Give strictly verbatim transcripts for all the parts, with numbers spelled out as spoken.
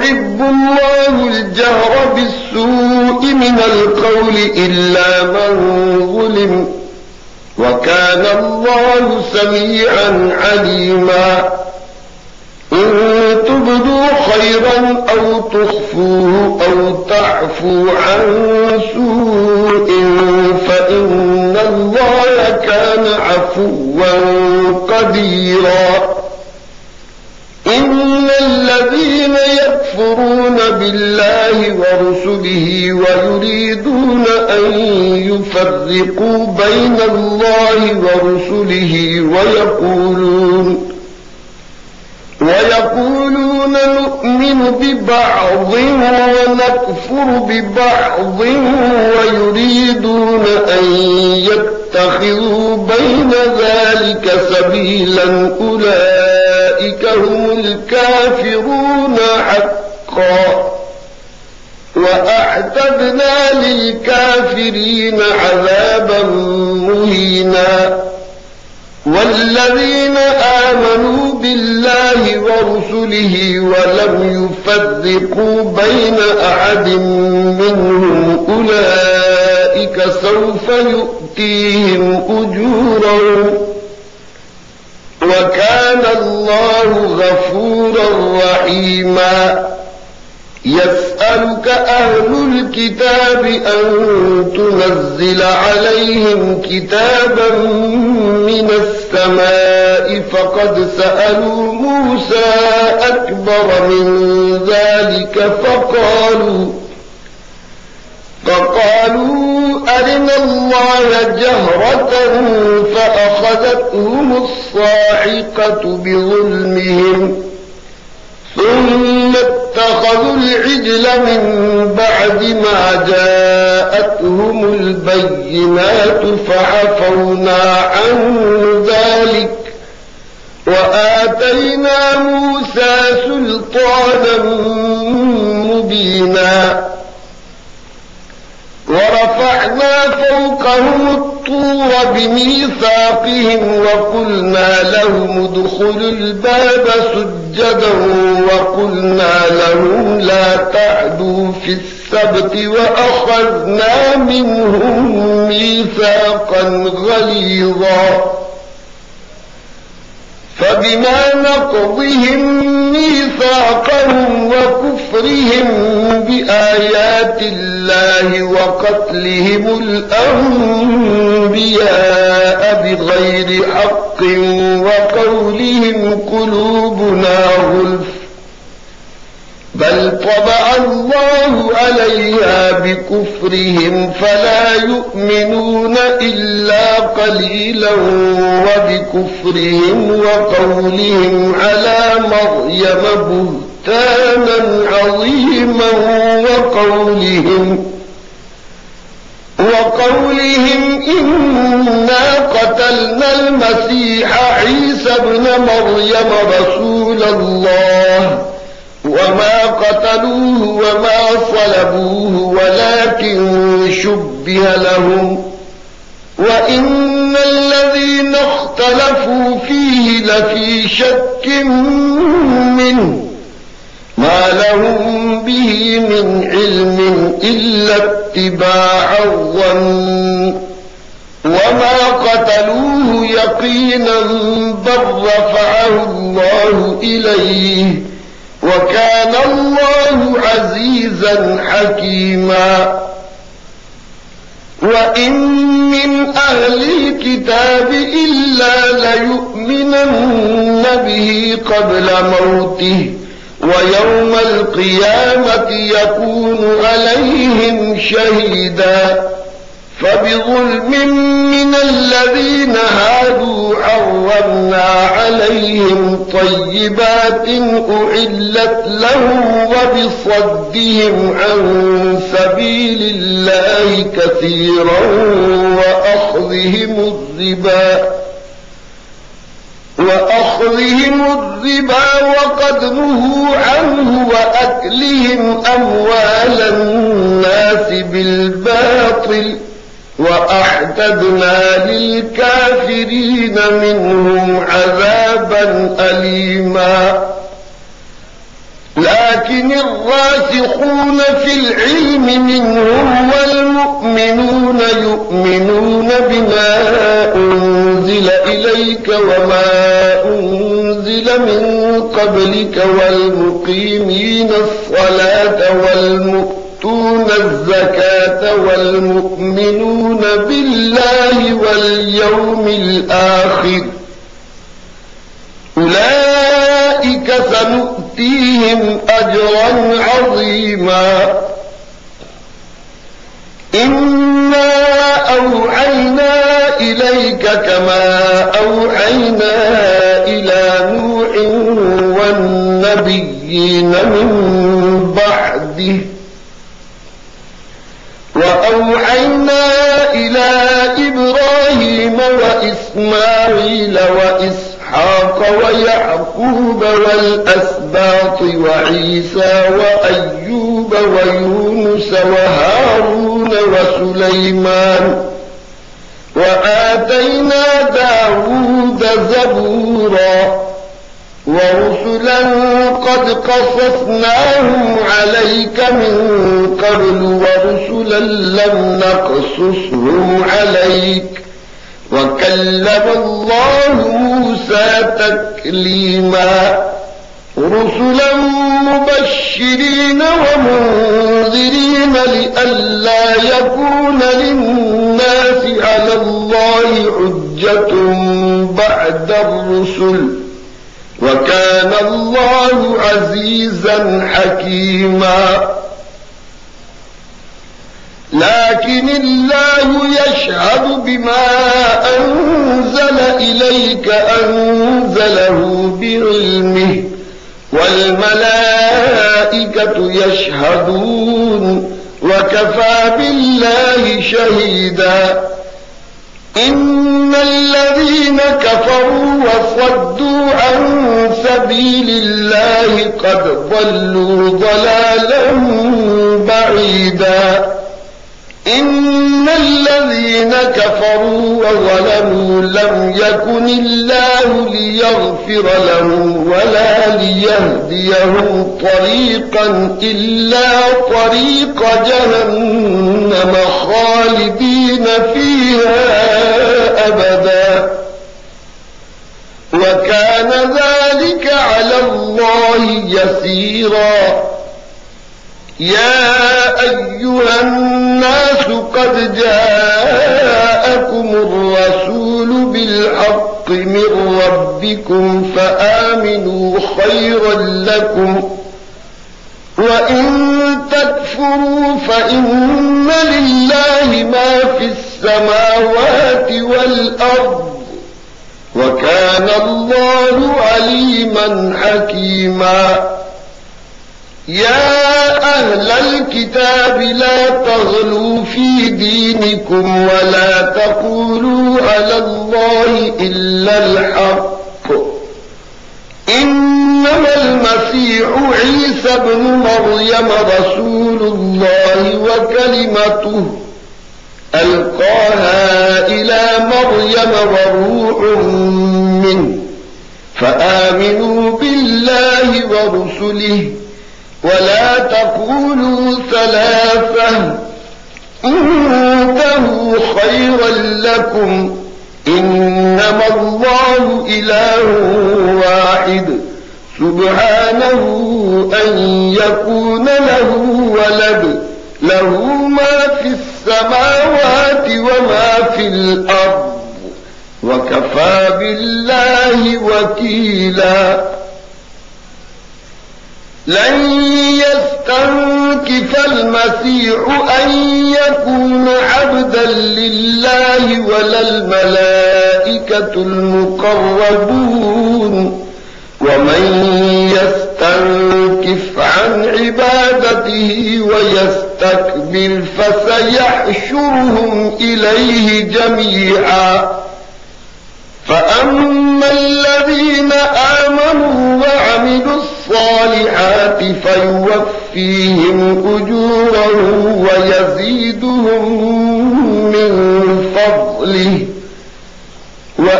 يحب الله الجهر بالسوء من القول إلا من ظلم وكان الله سميعا عليما إن تبدوا خيرا أو تخفوه أو تعفوا عن سوء فإن الله كان عفوا قديرا إن الذين يكفرون بالله ورسله ويريدون أن يفرقوا بين الله ورسله ويقولون ويقولون نؤمن ببعض ونكفر ببعض ويريدون أن يتخذوا بين ذلك سبيلا أولئك هم الكافرون حقا وأعتدنا للكافرين عذابا مهينا والذين آمنوا بالله ورسله ولم يفرقوا بين أحد منهم أولئك سوف يؤتيهم أجورهم وكان الله غفورا رحيما يسألك أهل الكتاب أن تنزل عليهم كتابا من السماء فقد سألوا موسى أكبر من ذلك فقالوا فقالوا أرنا الله جهرة فأخذتهم الصاعقة بظلمهم ثم اتخذوا العجل من بعد ما جاءتهم البينات فعفونا عن ذلك وآتينا موسى سلطانا مبينا ورفعنا فوقهم الطور بميثاقهم وقلنا لهم ادخلوا الباب سجدا وقلنا لهم لا تعدوا في السبت وأخذنا منهم ميثاقا غليظا فبما نقضهم ميثاقهم وكفرهم بآيات الله وقتلهم الأنبياء بغير حق وقولهم قلوبنا غلف بل طبع الله عليها بكفرهم فلا يؤمنون إلا قليلا وبكفرهم وقولهم على مريم بهتانا عظيما وقولهم وقولهم إنا قتلنا المسيح عيسى ابن مريم رسول الله وما قتلوه وما صلبوه ولكن شبه لهم وإن الذين اختلفوا فيه لفي شك منه ما لهم به من علم إلا اتباع الظن وما قتلوه يقينا بل رفعه الله إليه وكان الله عزيزا حكيما وإن من أهل الكتاب إلا ليؤمنن به قبل موته ويوم القيامة يكون عليهم شهيدا فبظلم من الذين هادوا حرمنا عليهم طيبات أحلت لهم وبصدهم عن سبيل الله كثيرا وأخذهم الربا وأخذهم الربا وقد نهوا عنه وأكلهم أموال الناس بالباطل وأعتدنا للكافرين الظالمين، منهم عذابا أليما. لكن الراسخون في العلم منهم والمؤمنون يؤمنون بما أنزل إليك وما أنزل من قبلك والمقيمين الصلاة والمؤتون الزكاة والمؤمنون بالله واليوم الآخر أولئك سنؤتيهم أجرا عظيما إنا أوحينا إليك كما أوحينا إلى نوح والنبيين من بعده وأوحينا إلى إبراهيم وإسماعيل وإسحاق ويعقوب والأسباط وعيسى وأيوب ويونس وهارون وسليمان وآتينا داود زبورا ورسلا قد قصصناهم عليك من قبل ورسلا لم نقصصهم عليك وكلم الله موسى تكليما رسلا مبشرين ومنذرين لئلا يكون للناس على الله حجة بعد الرسل وكان الله عزيزا حكيما لكن الله يشهد بما أنزل إليك أنزله بعلمه والملائكة يشهدون وكفى بالله شهيدا إن الذين كفروا وصدوا عن سبيل الله قد ضلوا ضلالا بعيدا إن الذين كفروا وظلموا لم يكن الله ليغفر لهم ولا ليهديهم طريقا إلا طريق جهنم خالدين فيها أبدا وكان ذلك على الله يسيرا يا أيها الناس قد جاءكم الرسول بالحق من ربكم فآمنوا خيرا لكم وإن تكفروا فإن لله ما في السماوات والأرض وكان الله عليما حكيما يا أهل الكتاب لا تغلوا في دينكم ولا تقولوا على الله إلا الحق إنما المسيح عيسى ابن مريم رسول الله وكلمته ألقاها إلى مريم وروح منه فآمنوا بالله ورسله ولا تقولوا ثلاثة انتهوا خيرا لكم إنما الله إله واحد سبحانه أن يكون له ولد له ما في السماوات وما في الأرض وكفى بالله وكيلا لن يستنكف المسيح أن يكون عبدا لله ولا الملائكة المقربون ومن يستنكف عن عبادته ويستكبر فسيحشرهم إليه جميعا فأما الذين آمنوا وعملوا الصالحات فيوفيهم أجورهم ويزيدهم من فضله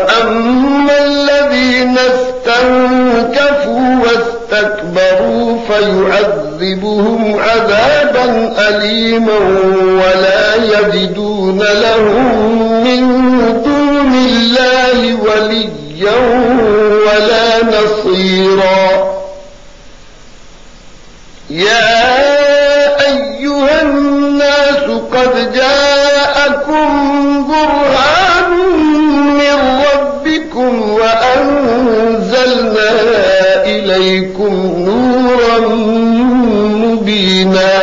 وأما الذين استنكفوا واستكبروا فيعذبهم عذابا أليما ولا يجدون لهم من دون الله وليا ولا نصيرا. يا أيها الناس قد جاءكم برهان من ربكم وأنزلنا إليكم نورا مبينا.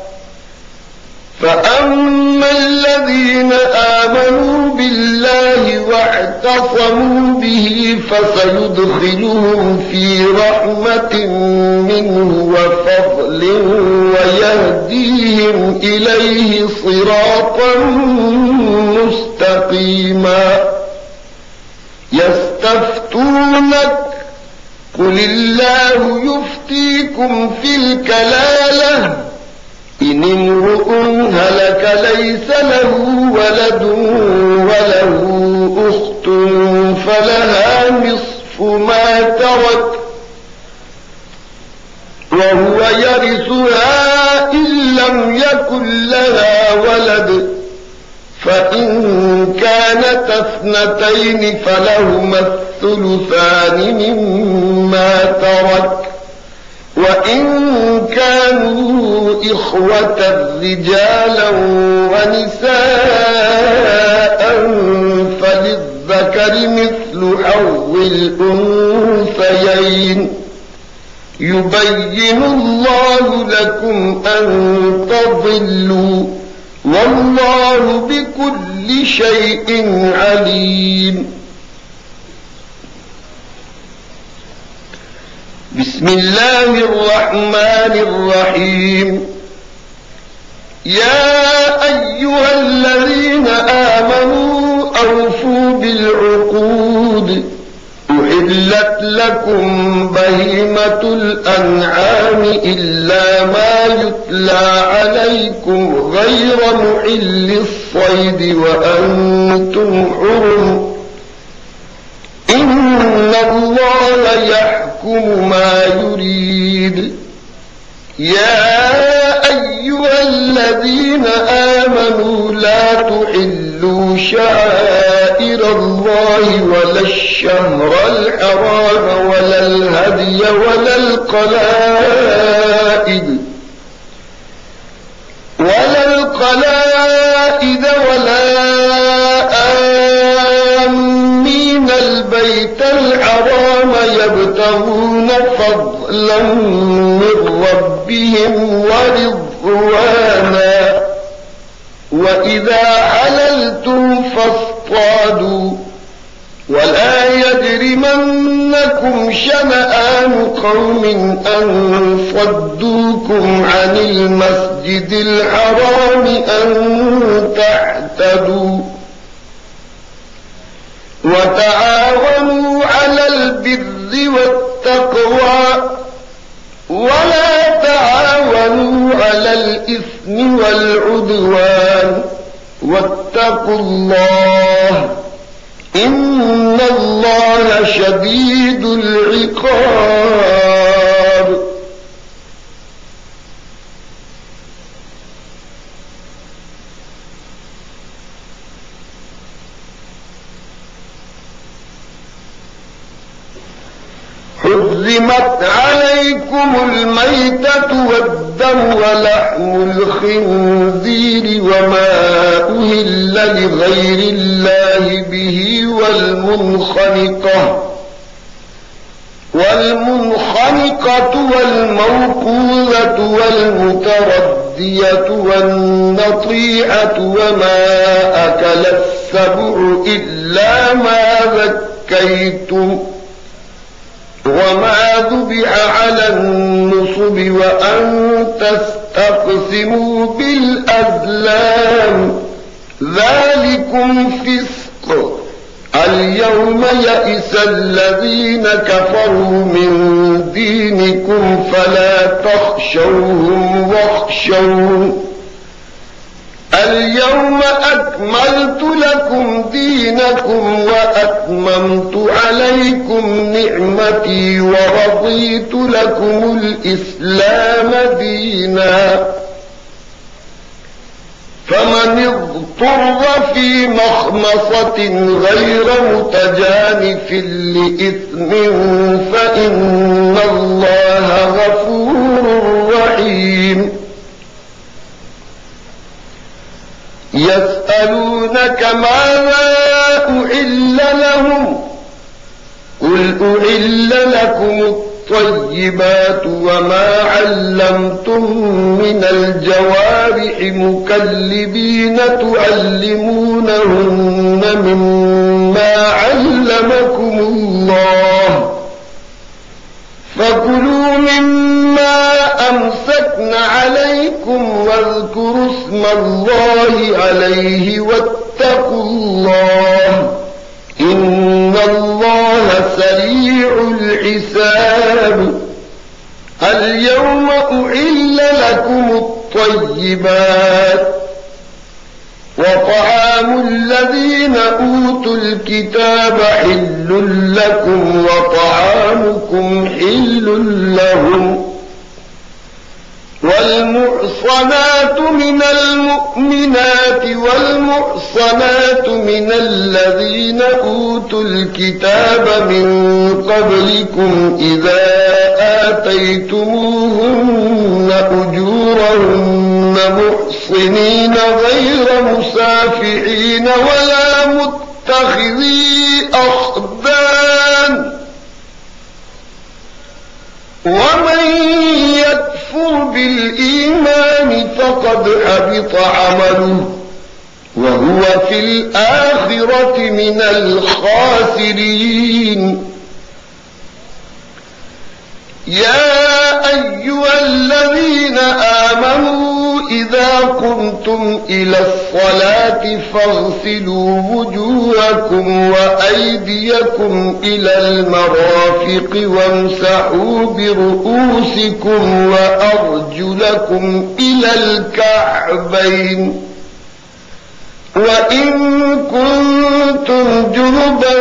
فأما الذين آمنوا بالله واعتصموا به فسيدخلهم في رحمة منه وفضل ويهديهم إليه صراطا مستقيما. يستفتونك قل الله يفتيكم في الكلالة إن امرؤ هلك ليس له ولد وله أخت فلها نصف ما ترك وهو يرثها إن لم يكن لها ولد فإن كانت اثنتين فلهما الثلثان مما ترك وإن كانوا إخوة رجالا ونساء فللذكر مثل حظ الأنثيين. يبين الله لكم أن تضلوا والله بكل شيء عليم. بسم الله الرحمن الرحيم. يا أيها الذين آمنوا أوفوا بالعقود أحلت لكم بهيمة الأنعام إلا ما يتلى عليكم غير محل الصيد وأنتم حرم إن الله يحكم ما يريد. يا أيها الذين آمنوا لا تحلوا شعائر الله ولا الشهر الحرام ولا الهدي ولا القلائد ولا القلائد ولا آمين البيت الحرام يبتغون فضلا من ربهم ورضوانا وإذا حللتم فاصطادوا ولا يجرمنكم شنآن قوم أن صدوكم عن المسجد الحرام أن تعتدوا وتعاونوا على البر والتقوى ولا تعاونوا على الإثم والعدوان واتقوا الله إن الله شديد العقاب. حرمت عليكم الميتة والدم ولحم الخنزير وما أهل لغير الله به والمنخنقة والمنخنقة والموقوذة والمتردية والنطيحة وما أكل السبع إلا ما ذكيتم وما ذبح على النصب وأن تستقسموا بالأزلام ذلكم فسق. اليوم يئس الذين كفروا من دينكم فلا تخشوهم واخشون اليوم أكملت أكملت لكم دينكم وأتممت عليكم نعمتي ورضيت لكم الإسلام دينا فمن اضطر في مخمصة غير متجانف لإثم فإن الله غفور رحيم يسألونك ماذا أحل لهم قل أحل لكم الطيبات وما علمتم من الجوارح مكلبين تعلمونهن مما علمكم الله فكلوا مما أمسكن عليكم واذكروا اسم الله عليه واتقوا الله إن الله سريع الحساب اليوم أحل لكم الطيبات وطعام الذين أوتوا الكتاب حل لكم وطعامكم حل لهم والمحصنات من المؤمنات والمحصنات من الذين أوتوا الكتاب من قبلكم إذا آتيتموهن أجورهن محصنين غير مسافحين ولا متخذي أخدان ومن يكفر بالإيمان فقد حبط عمله وهو في الآخرة من الخاسرين يا أيها الذين آمنوا إذا قمتم إلى الصلاة فاغسلوا وجوهكم وأيديكم إلى المرافق وامسحوا برؤوسكم وأرجلكم إلى الكعبين وإن كنتم جنبا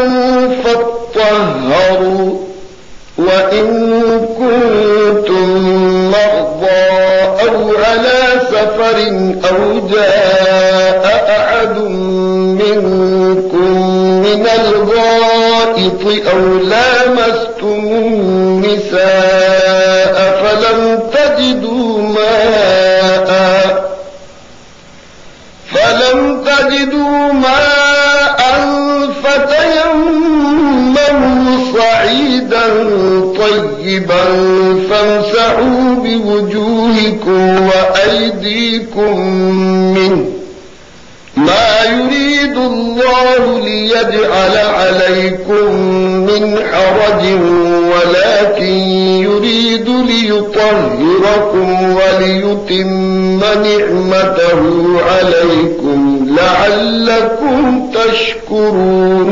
فاطهروا وإن كنتم مرضى أو على سفر أو جاء أحد منكم من الغائط أو لامستم النساء فلم تجدوا ماء فلم تجدوا ماء فتيمموا صعيدا طيبا فامسحوا بوجوهكم وأيديكم منه ما يريد الله ليجعل عليكم من حرج ولكن يريد ليطهركم وليتم نعمته عليكم لعلكم تشكرون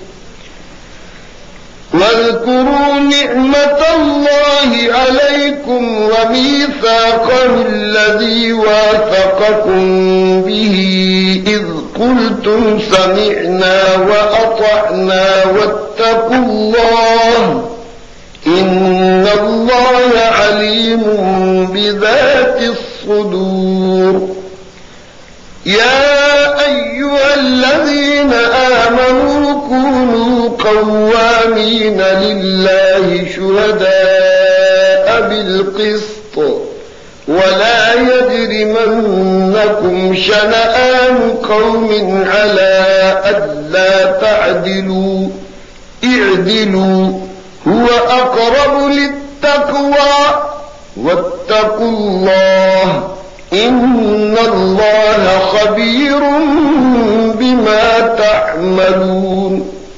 واذكروا نعمة الله عليكم وميثاقه الذي واثقكم به إذ قلتم سمعنا وأطعنا واتقوا الله إن الله عليم بذات الصدور يا أيها الذين آمنوا كونوا قوامين لله شهداء بالقسط ولا يجرمنكم شنآن قوم على ألا تعدلوا اعدلوا هو أقرب للتقوى واتقوا الله إن الله خبير بما تعملون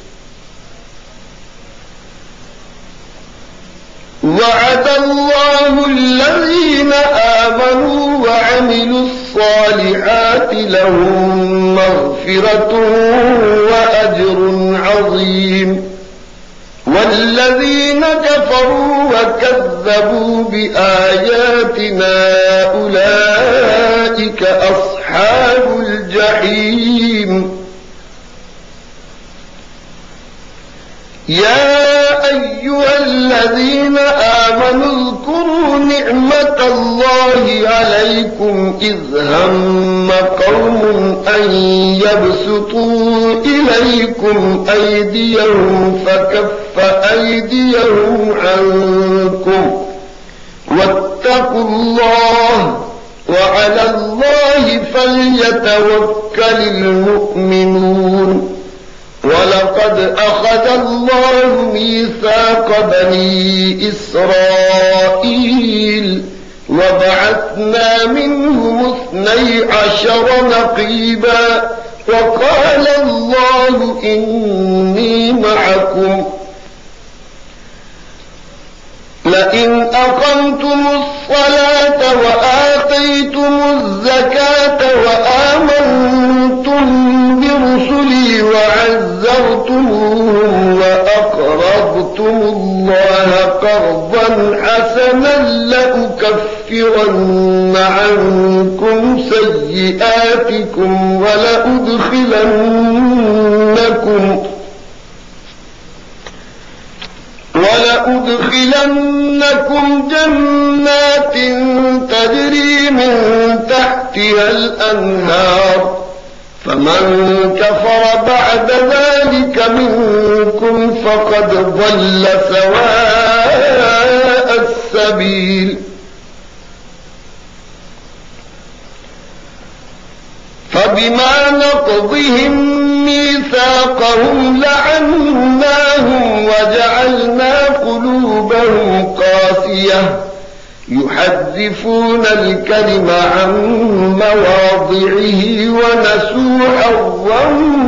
وعد الله الذين آمنوا وعملوا الصالحات لهم مغفرة وأجر عظيم والذين كفروا وكذبوا بآياتنا أولئك أصحاب الجحيم يا أيها الذين آمنوا اذكروا نعمة الله عليكم إذ هم قوم أن يبسطوا إليكم أيديهم فكف أيديهم عنكم واتقوا الله وعلى الله فليتوكل المؤمنون. ولقد أخذ الله ميثاق بني إسرائيل وبعثنا منهم اثني عشر نقيبا وقال الله إني معكم لئن أقمتم الصلاة وآتيتم الزكاة وآمنتم برسلي وعزرتموهم وأقرضتم الله قرضا حسنا لأكفرن عنكم سيئاتكم ولأدخلنكم ولأدخلنكم جنات تجري من تحتها الأنهار فمن كفر بعد ذلك منكم فقد ضل سواء السبيل. فبما نقضهم ميثاقهم لعناهم وجعلنا قلوبهم قاسية يحرفون الكلم عن مواضعه ونسوا حظا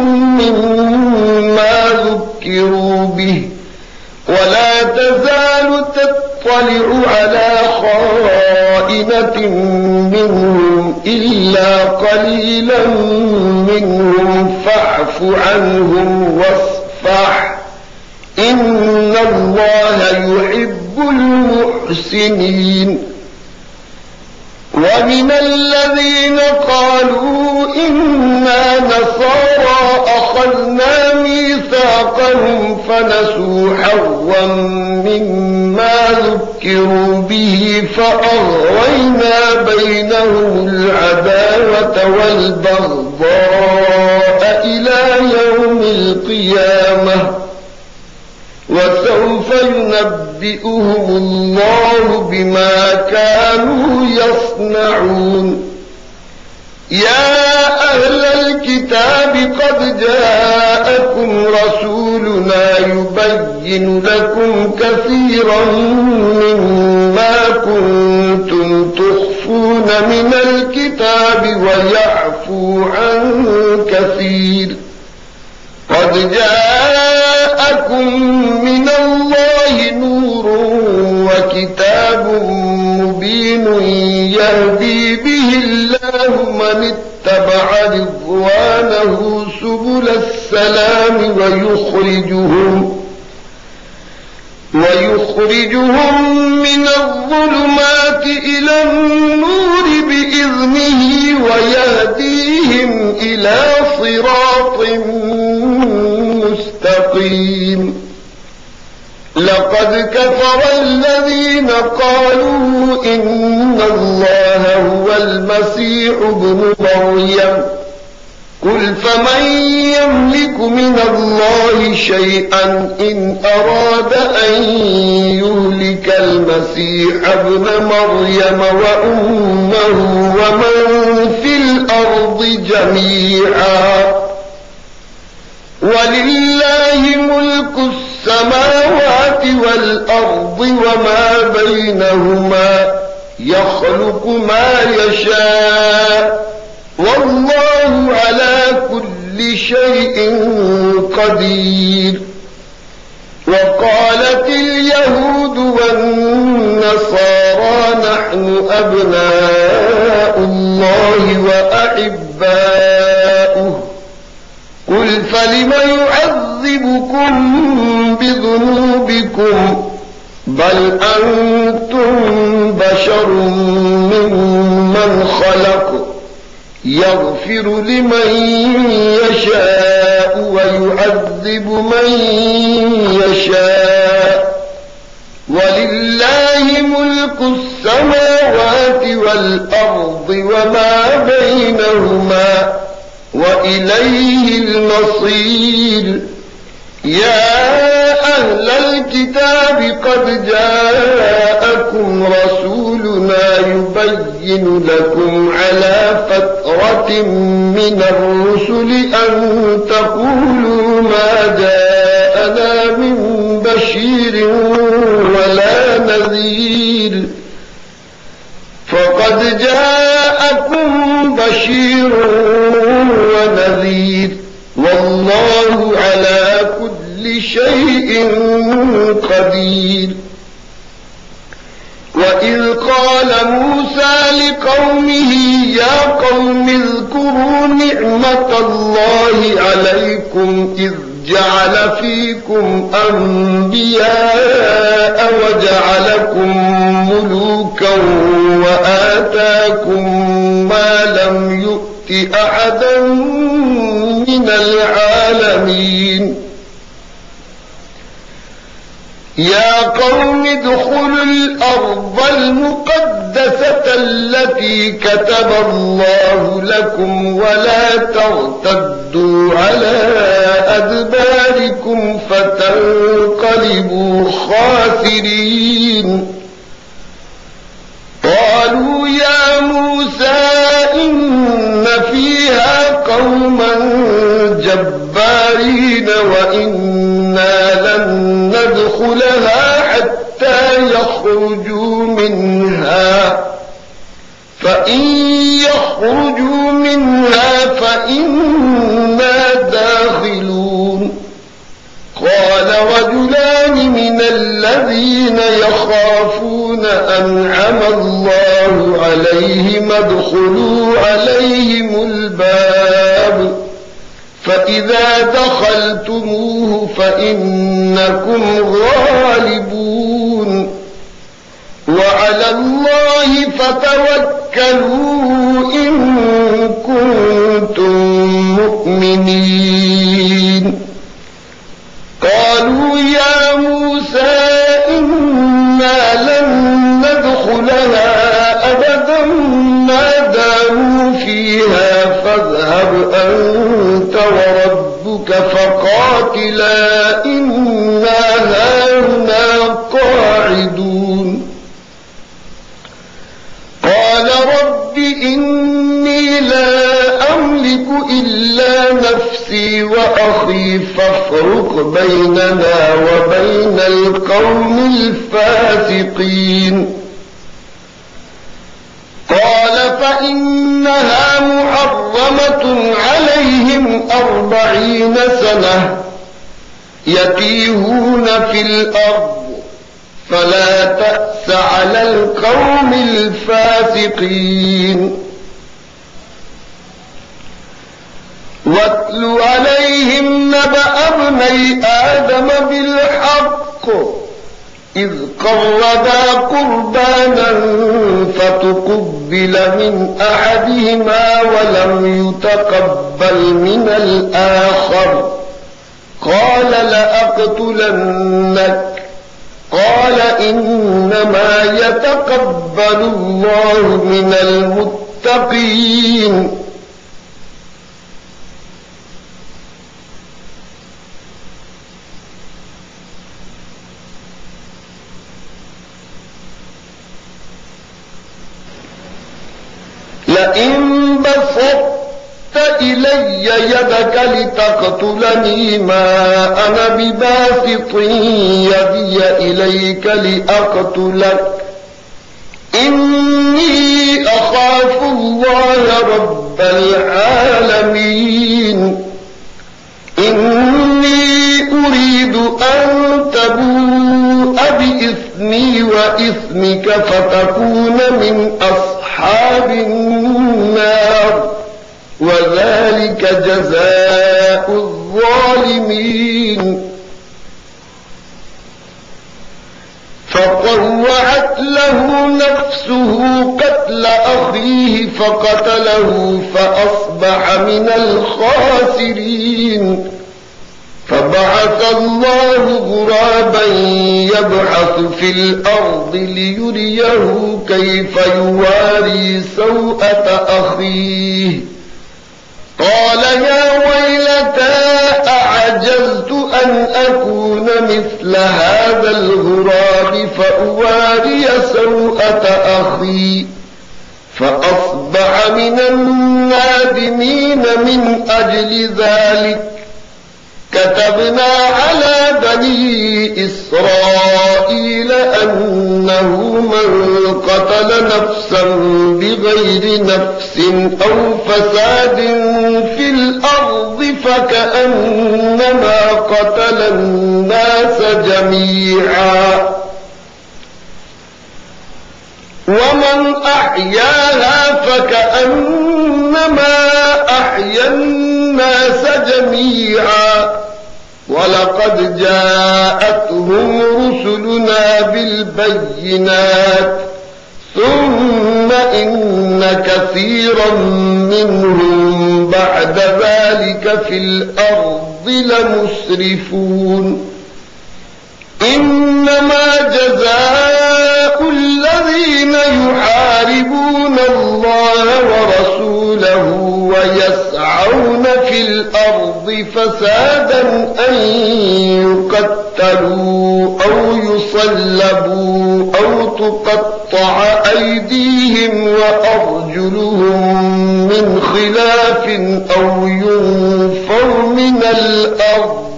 مما ذكروا به ولا تزال تطلع على خائنة منهم إلا قليلا منهم فاعف عنهم واصفح إن الله يحب المحسنين. ومن الذين قالوا إنا نصارى أخذنا ميثاقهم فنسوا حظا مما ذكروا به فأغوينا بينهم العداوة والبغضاء إلى يوم القيامة وسوف ينبئهم الله بما كانوا يصنعون. يا أهل الكتاب قد جاءكم رسولنا يبين لكم كثيرا مما كنتم تخفون من الكتاب ويعفو عن كثير. قد جاءكم من الله نور وكتاب مبين يهدي به الله من اتبع رضوانه سبل السلام ويخرجهم ويخرجهم من الظلمات إلى النور بإذنه ويهديهم إلى صراط مستقيم. لقد كفر الذين قالوا إن الله هو المسيح ابن مريم قل فمن يملك من الله شيئا إن أراد أن يهلك المسيح ابن مريم وأمه ومن في الأرض جميعا ولله ملك السماوات والأرض وما بينهما يخلق ما يشاء والله على كل شيء قدير. وقالت اليهود والنصارى نحن أبناء الله وأحباؤه قل فلم يعذبكم بذنوبكم بل أنتم بشر ممن خلق يغفر لمن يشاء ويعذب من يشاء ولله ملك السماوات والأرض وما بينهما وإليه المصير. يا أهل الكتاب قد جاءكم رسولنا يبين لكم على فترة من الرسل أن تقولوا ما جاءنا من بشير ولا نذير، فقد جاءكم بشير ونذير والله على كل شيء قدير. وإذ قال موسى لقومه يا قوم اذكروا نعمة الله عليكم إذ جعل فيكم أنبياء وجعلكم ملوكا وآتاكم ما لم يؤت أحدا من العالمين. يا قوم ادخلوا الأرض المقدسة التي كتب الله لكم ولا ترتدوا على أدباركم فتنقلبوا خاسرين. قالوا يا موسى إن فيها قوما جبارين وإنا لن ندخلها حتى يخرجوا منها فإن يخرجوا منها فإنا داخلون. قال رجلان من الذين يخافون أنعم الله عليهم ادخلوا عليهم الباب فإذا دخلتموه فإنكم غالبون وعلى الله فتوكلوا إن كنتم مؤمنين. قالوا يا موسى إنا لن ندخلها أبدا ما داموا فيها فاذهب أنت وربك فقاتلا إنا هاهنا قاعدون. قال رب إني لا أملك إلا نفسي وأخي فافرق بيننا وبين القوم الفاسقين. قال فإنها محرمة عليهم أربعين سنة يتيهون في الأرض فلا تأس على القوم الفاسقين. واتل عليهم نبأ ابني آدم بالحق إذ قربا قربانا فتقبل من أحدهما ولم يتقبل من الآخر قال لأقتلنك قال إنما يتقبل الله من المتقين. لئن بسطت إلي يدك لتقتلني ما أنا بباسط يدي إليك لأقتلك إني أخاف الله رب العالمين. إني أريد أن تبوء بإثمي وإثمك فتكون من أصحاب النار وذلك جزاء الظالمين. فطوعت له نفسه قتل قتل أخيه فقتله فأصبح من الخاسرين فبعث الله غرابا يبحث في الأرض ليريه كيف يواري سوءة أخيه قال يا ويلتى أعجزت أن أكون مثل هذا الغراب فأواري سوءة أخي فأصبح من النادمين من أجل ذلك كتبنا على بني إسرائيل أنه من قتل نفسا بغير نفس أو فساد في الأرض فكأنما قتل الناس جميعا ومن أحياها فكأنما أحيا الناس جميعا ولقد جاءتهم رسلنا بالبينات ثم إن كثيرا منهم بعد ذلك في الأرض لمسرفون إنما جزاء الذين يحاربون الله ورسوله ويسعون في الأرض فسادا أن يقتلوا أو يصلبوا أو تقطع أيديهم وأرجلهم من خلاف أو ينفوا من الأرض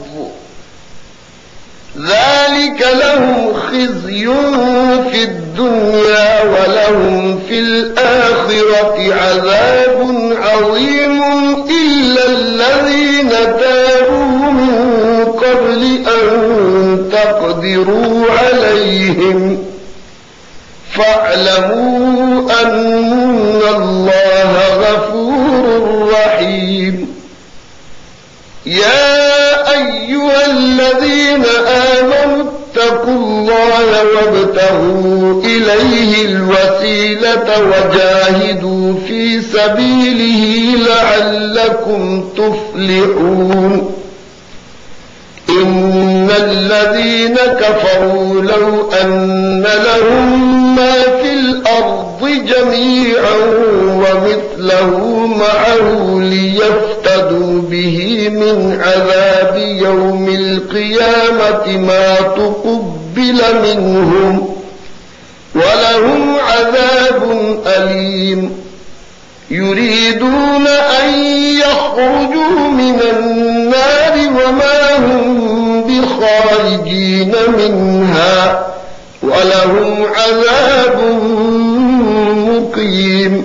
ذلك لهم خزي في الدنيا ولهم في الآخرة عذاب عظيم إلا الذين تابوا من قبل أن تقدروا عليهم فاعلموا أن الله غفور رحيم يا أيها الذين آمنوا اتقوا الله وابتغوا إليه الوسيلة وجاهدوا في سبيله لعلكم تفلحون إن الذين كفروا لو أن لهم ما في الأرض جميعا ومثله معه ليفتدوا به من عذاب يوم القيامة ما تقبل منهم ولهم عذاب أليم يريدون أن يخرجوا من النار وما هم بخارجين منها ولهم عذاب مقيم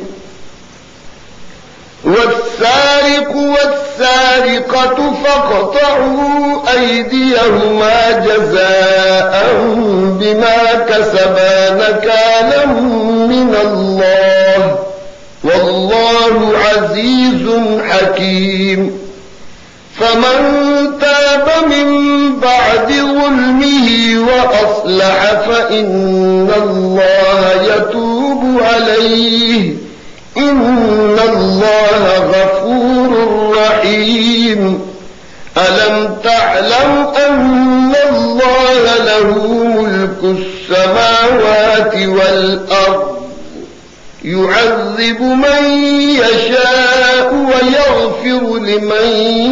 والسارق والسارقة فاقطعوا أيديهما جزاء بما كسبا نكالا من الله والله عزيز حكيم فمن تاب من بعد ظلمه وأصلح فإن الله يتوب عليه إن الله غفور رحيم ألم تعلم أن الله له ملك السماوات والأرض يعذب من يشاء ويغفر لمن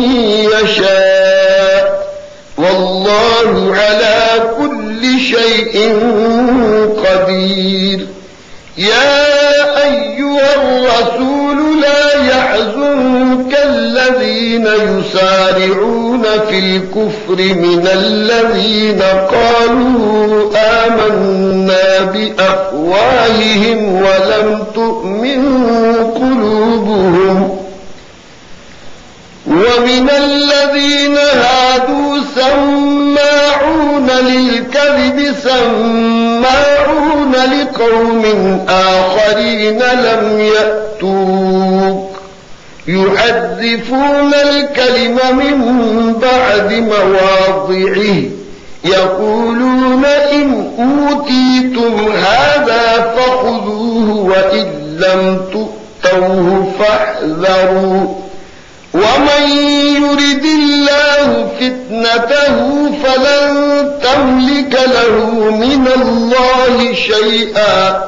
يشاء والله على كل شيء قدير يا أيها الرسول لا يحزنك الذين يسارعون في الكفر من الذين قالوا آمنا بأفواههم ولم تؤمن قلوبهم ومن الذين هادوا سماعون للكذب سماعون لقوم آخرين لم يأتوك يحذفون الكلم من بعد مواضعه يقولون إن أوتيتم هذا فخذوه وإن فاحذروا ومن يرد الله فتنته فلن تملك له من الله شيئا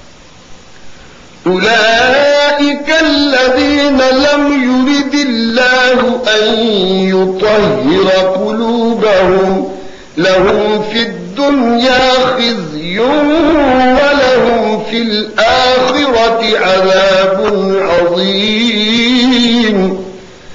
أولئك الذين لم يرد الله أن يطهر قلوبهم لهم في الدنيا خزي ولهم في الآخرة عذاب عظيم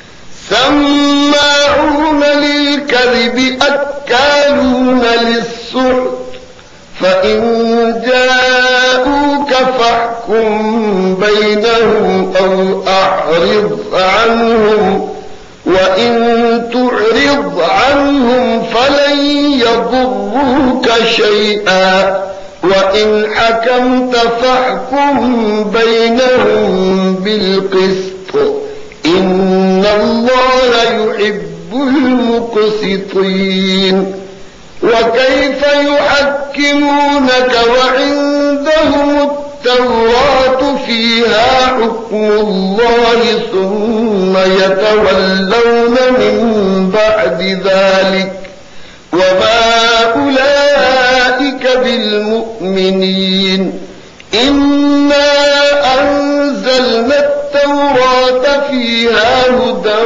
سماعون للكذب أكالون للسحت فإن جاءوك فاحكم بينهم أو أعرض عنهم وإن تعرض عنهم فلن يضروك شيئا وإن حكمت فاحكم بينهم بالقسط إن الله يحب المقسطين وكيف يحكمونك وعندهم التوراة فيها حكم الله ثم يتولون من بعد ذلك وما أولئك بالمؤمنين إنا أنزلنا التوراة فيها هدى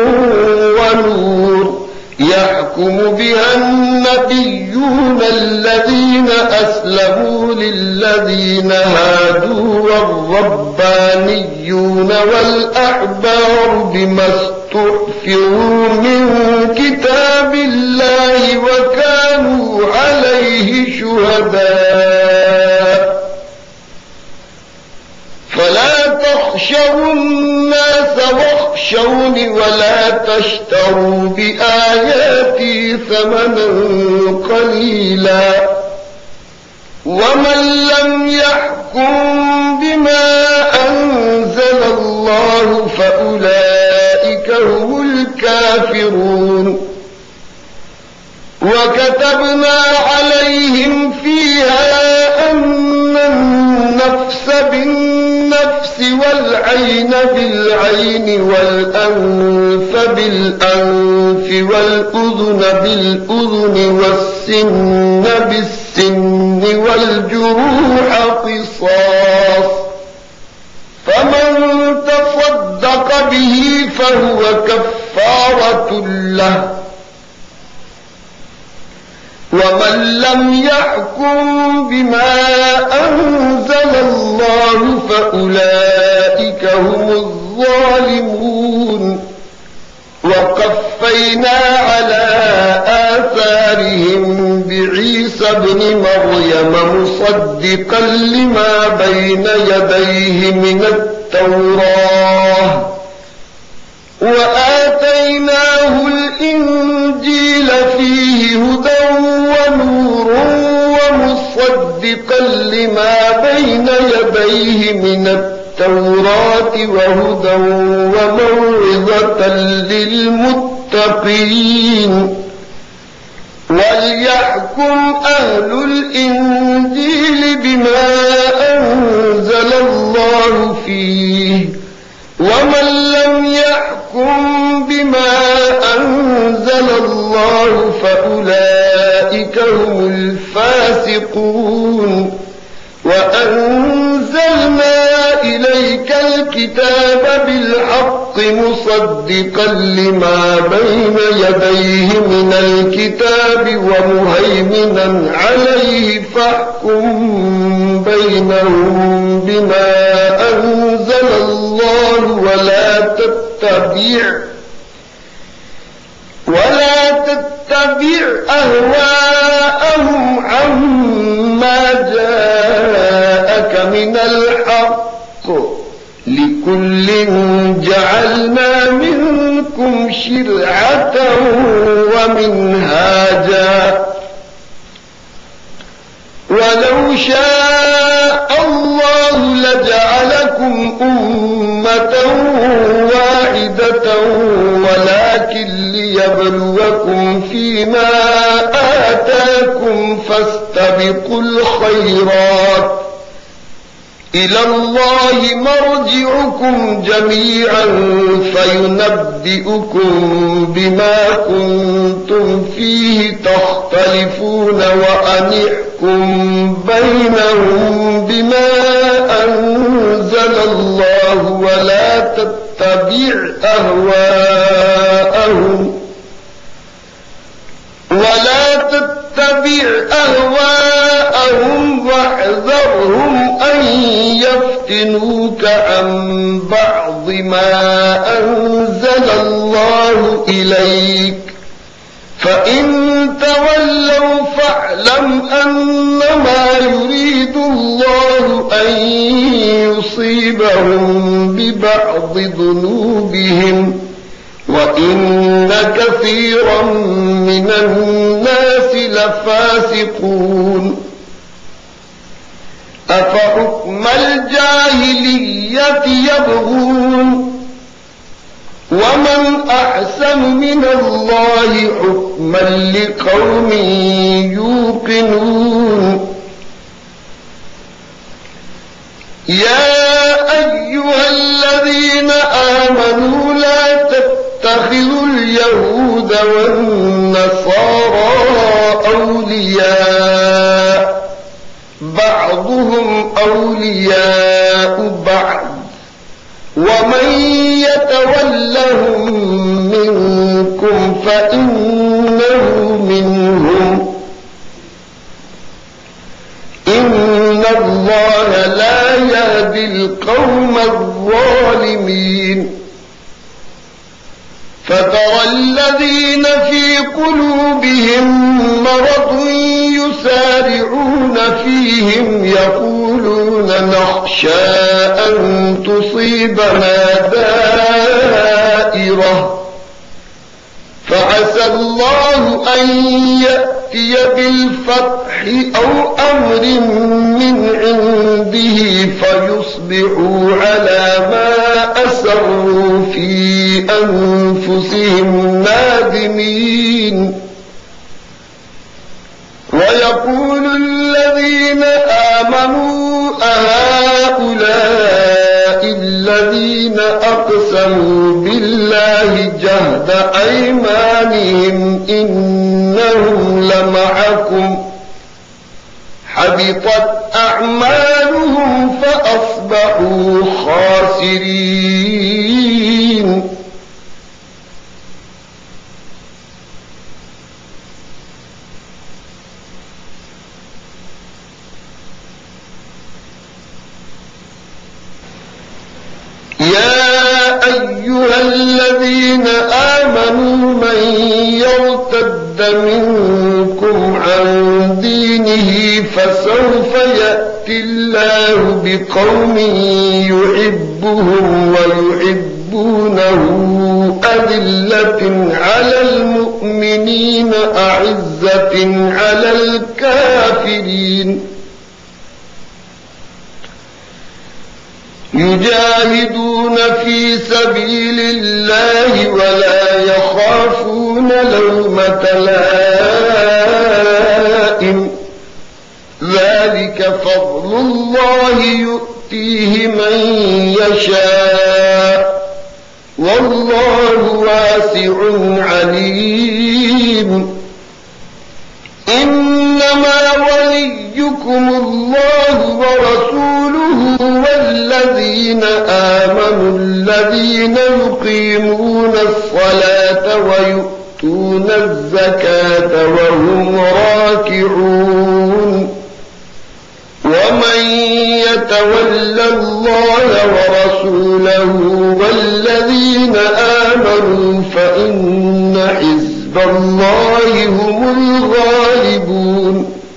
ونور يحكم بها النبيون الذين أسلموا للذين هادوا والربانيون والأحبار بما استحفظوا من كتاب الله وكانوا عليه شهداء فلا تخشوا الناس واخشوني ولا تشتروا بآياتي ثمنا قليلا ومن لم يحكم بما أنزل الله فأولئك هم الكافرون وكتبنا عليهم فيها أن النفس بالنفس والعين بالعين والأنف بالأنف والأذن بالأذن والسن بالسن والجروح قصاص فمن تصدق به فهو كفارة له ومن لم يحكم بما أنزل الله فأولئك هم الظالمون وقفينا على آثارهم بعيسى ابن مريم مصدقا لما بين يديه من التوراة وآتيناه الإنجيل فيه هدى ونور ومصدقا لما بين يديه من التوراة وهدى وموعظة للمتقين وليحكم أهل الإنجيل بما أنزل الله فيه ومن لم يحكم بما أنزل الله فأولئك هم الفاسقون وأنزلنا إليك الكتاب بالحق مصدقا لما بين يديه من الكتاب ومهيمنا عليه فاحكم بينهم بما أنزل الله ولا تتبع ولا تتبع أهواءهم عما جاءك من الحق لكل جعلنا منكم شرعة ومنهاجا ولو شاء الله لجعلكم أمة واحدة ولكن ليبلوكم فيما آتاكم فاستبقوا الخيرات إلى الله مرجعكم جميعا فينبئكم بما كنتم فيه تختلفون وأنحكم بينهم بما أنزل الله ولا تتبع أهواءهم ولا تتبع أهواءهم واحذرهم أن يفتنوك عن بعض ما أنزل الله إليك فإن تولوا فاعلم أنما يريد الله أن يصيبهم ببعض ذنوبهم وإن كثيرا من الناس لفاسقون أفحكم الجاهلية يبغون ومن أحسن من الله حكما لقوم يوقنون يا أيها الذين آمنوا لا تتخذوا اليهود والنصارى أولياء بعضهم أولياء بعض ومن يتولهم منكم فإنه منهم إن الله لا يهدي القوم الظالمين فترى الذين في قلوبهم مرض يسارعون فيهم يقولون نخشى أن تصيبنا دائرة فعسى الله أن يأتي بالفتح أو أمر من عنده فيصبحوا على ما أسروا في أنفسهم نادمين ويقول الذين آمنوا أهؤلاء الذين أقسموا بالله جهد أيمانهم إنهم لمعكم حبطت أعمالهم فأصبحوا خاسرين يا أيها الذين آمنوا من يرتد منكم عن دينه فسوف يأتي الله بقوم يحبهم ويحبونه أذلة على المؤمنين أعزة على الكافرين يجاهدون في سبيل الله ولا يخافون لومة لائم ذلك فضل الله يؤتيه من يشاء والله واسع عليم إنما وليكم الله ورسوله والذين آمنوا الذين يقيمون الصلاة ويؤتون الزكاة وهم راكعون ومن يتول الله ورسوله والذين آمنوا فإن حزب الله هم الغالبون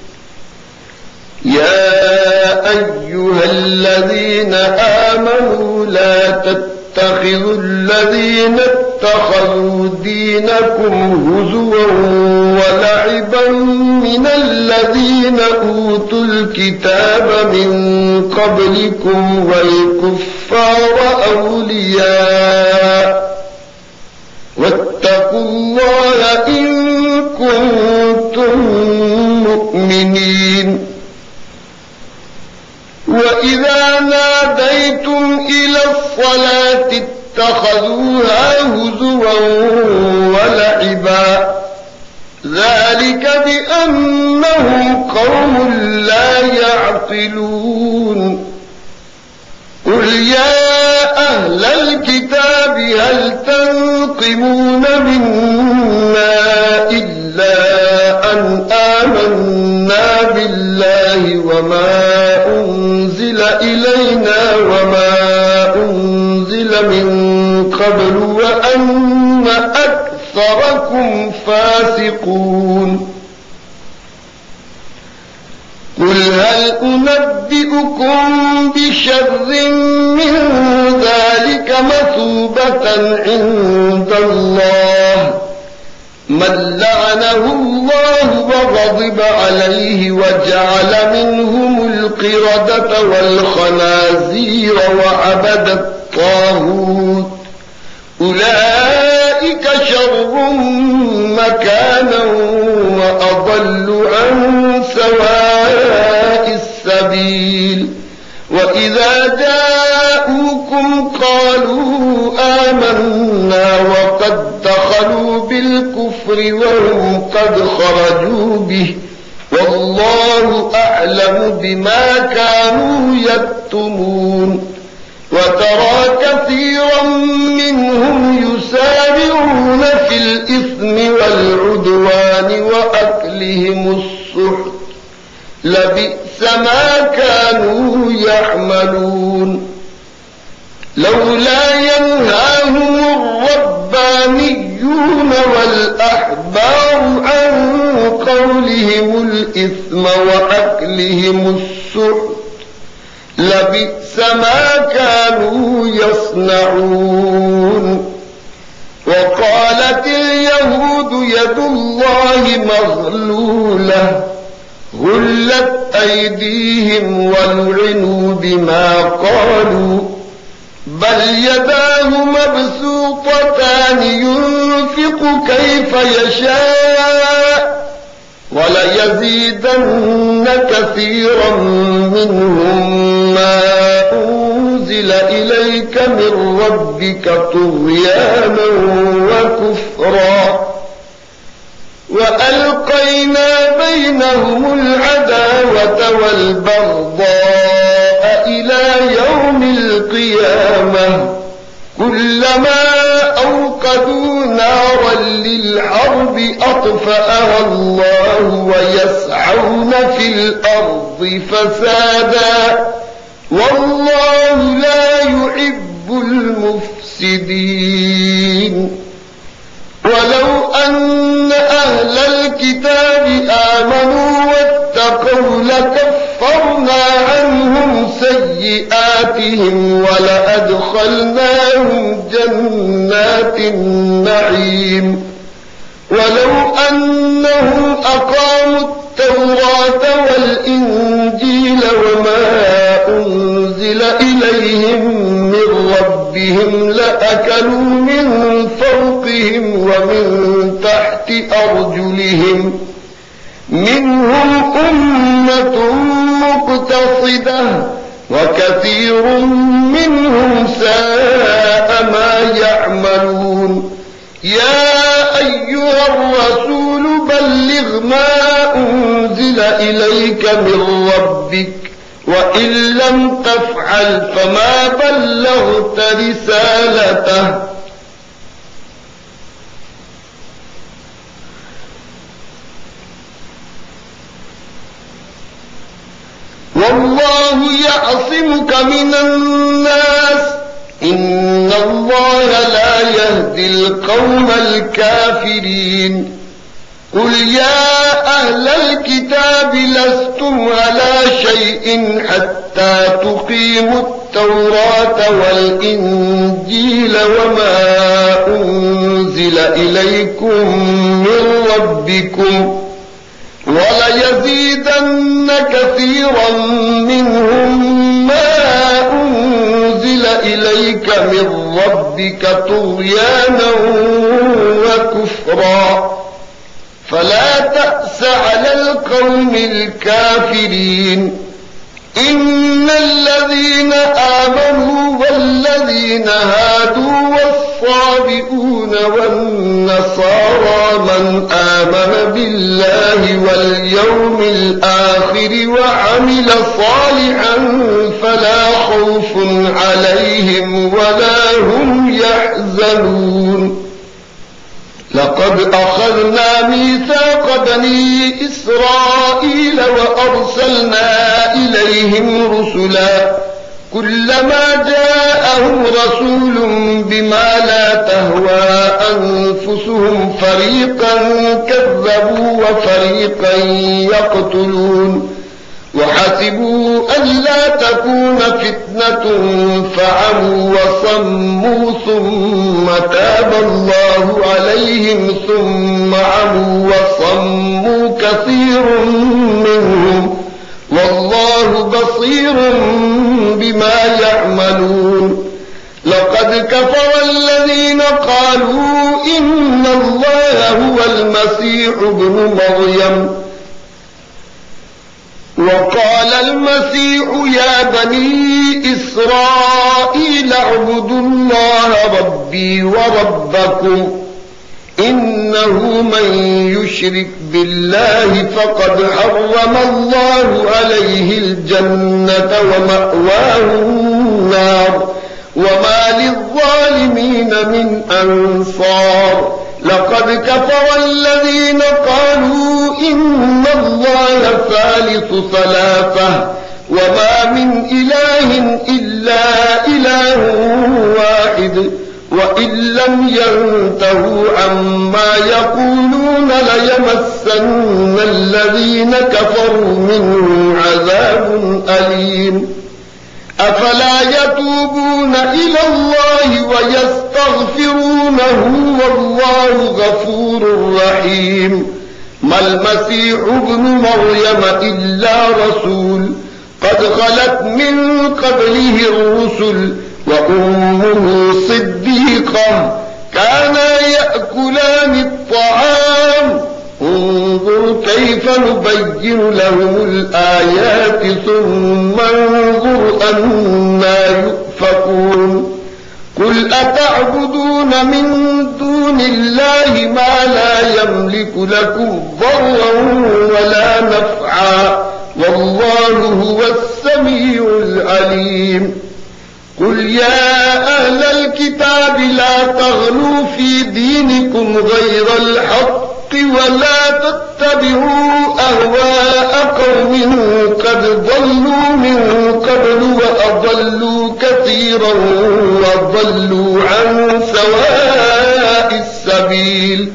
يا أيها الذين آمنوا لا تتخذوا الذين اتخذوا دينكم هزوا ولعبا من الذين أوتوا الكتاب من قبلكم والكفار أولياء واتقوا الله إن كنتم مؤمنين وإذا ناديتم إلى الصلاة اتخذوها هزوا ولعبا ذلك بأنهم قوم لا يعقلون قل يا أهل الكتاب هل تنقمون منا إلا أن آمنا بالله وما أنزل إلينا وما أنزل من قبل وأن أكثركم فاسقون قل هل أنبئكم بشر من ذلك مثوبة عند الله من لعنه الله وغضب عليه وجعل منهم القردة والخنازير وعبد الطاغوت أولئك شر مكانا وأضل عن سواء السبيل وإذا جاءوكم قالوا آمنا وقد دخلوا بالكفر وهم قد خرجوا به والله أعلم بما كانوا يكتمون وترى كثيرا منهم يسارعون في الإثم والعدوان وأكلهم السحت لبئس ما كانوا يعملون لولا ينهاهم الربانيون والأحبار عن قولهم الإثم وأكلهم السحت لبئس ما كانوا يصنعون وقالت اليهود يد الله مغلولة غلت أيديهم ولعنوا بما قالوا بل يداه مبسوطتان ينفق كيف يشاء وليزيدن كثيرا منهم ما أنزل إليك من ربك طغيانا وكفرا وألقينا بينهم العداوة والبغضاء إلى يوم القيامة كلما أوقدوا نارا للحرب أطفأها الله ويسعون في الأرض فسادا والله لا يحب المفسدين ولو أن أهل الكتاب آمنوا واتقوا لكفرنا عنهم سيئاتهم ولأدخلناهم جنات النعيم ولو أنهم أقاموا التوراة والإنجيل وما أنزل إليهم من ربهم لأكلوا من فوقهم ومن تحت أرجلهم منهم أمة مقتصدة وكثير منهم ساء ما يعملون يا أيها الرسول بلغ ما أنزل إليك من ربك وإن لم تفعل فما بلغت رسالته والله يعصمك من الناس إن الله لا يهدي القوم الكافرين قل يا أهل الكتاب لستم على شيء حتى تقيموا التوراة والإنجيل وما أنزل إليكم من ربكم وليزيدن كثيرا منهم ما أنزل إليك من ربك طغيانا وكفرا فلا تأس على القوم الكافرين إن الذين آمنوا والذين هادوا والصابئون والنصارى من آمن بالله واليوم الآخر وعمل صالحا فلا خوف عليهم ولا هم يحزنون. لقد أخذنا ميثاق بني إسرائيل وأرسلنا إليهم رسلا كلما جاءهم رسول بما لا تهوى أنفسهم فريقا كذبوا وفريقا يقتلون وحسبوا ألا تكون فتنة فعموا وصموا ثم تاب الله عليهم ثم عموا وصموا كثير منهم والله بصير بما يعملون. لقد كفر الذين قالوا إن الله هو المسيح ابن مريم وقال المسيح يا بني إسرائيل اعبدوا الله ربي وربكم إنه من يشرك بالله فقد حرم الله عليه الجنة ومأواه النار وما للظالمين من أنصار. لقد كفر الذين قالوا إن الله ثالث ثلاثة وما من إله إلا إله واحد وإن لم ينتهوا عما يقولون ليمسن الذين كفروا منهم عذاب أليم. أفلا يتوبون إلى الله ويستغفرونه والله غفور رحيم. ما المسيح ابن مريم إلا رسول قد خلت من قبله الرسل وأمه صديقة كانا يأكلان الطعام انظر كيف نبين لهم الآيات ثم انظر أنا يؤفكون. قل أتعبدون من دون الله ما لا يملك لكم ضرا ولا نفعا والله هو السميع العليم. قل يا أهل الكتاب لا تغلوا في دينكم غير الحق ولا تتبعوا أهواء قوم قد ضلوا من قبل وأضلوا كثيرا وضلوا عن سواء السبيل.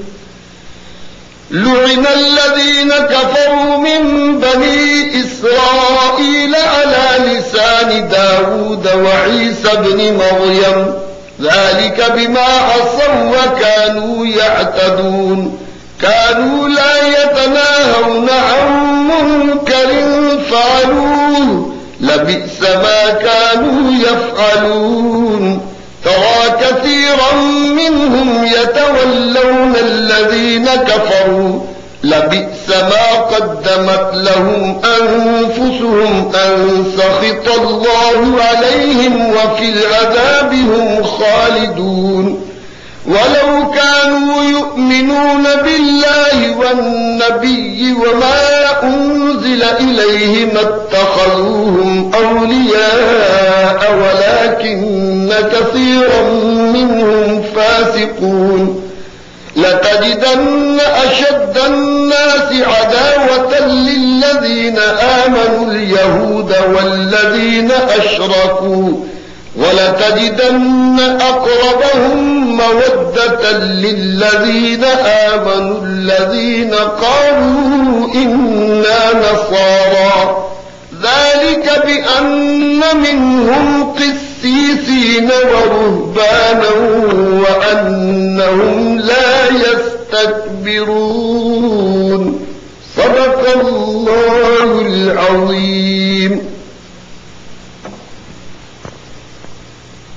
لعن الذين كفروا من بني إسرائيل على لسان داود وعيسى بن مريم ذلك بما عصوا وكانوا يعتدون. كانوا لا يتناهون عن منكر فعلوه لبئس ما كانوا يفعلون. ترى كثيرا منهم يتولون الذين كفروا لبئس ما قدمت لهم أنفسهم أن سخط الله عليهم وفي العذاب هم خالدون. ولو كانوا يؤمنون بالله والنبي وما أنزل إليه ما اتخذوهم أولياء ولكن كثيرا منهم فاسقون. لتجدن أشد الناس عداوة للذين آمنوا اليهود والذين أشركوا ولتجدن أقربهم مودة للذين آمنوا الذين قالوا إنا نصارى ذلك بأن منهم قسيسين ورهبانا وأنهم لا يستكبرون. صدق الله العظيم.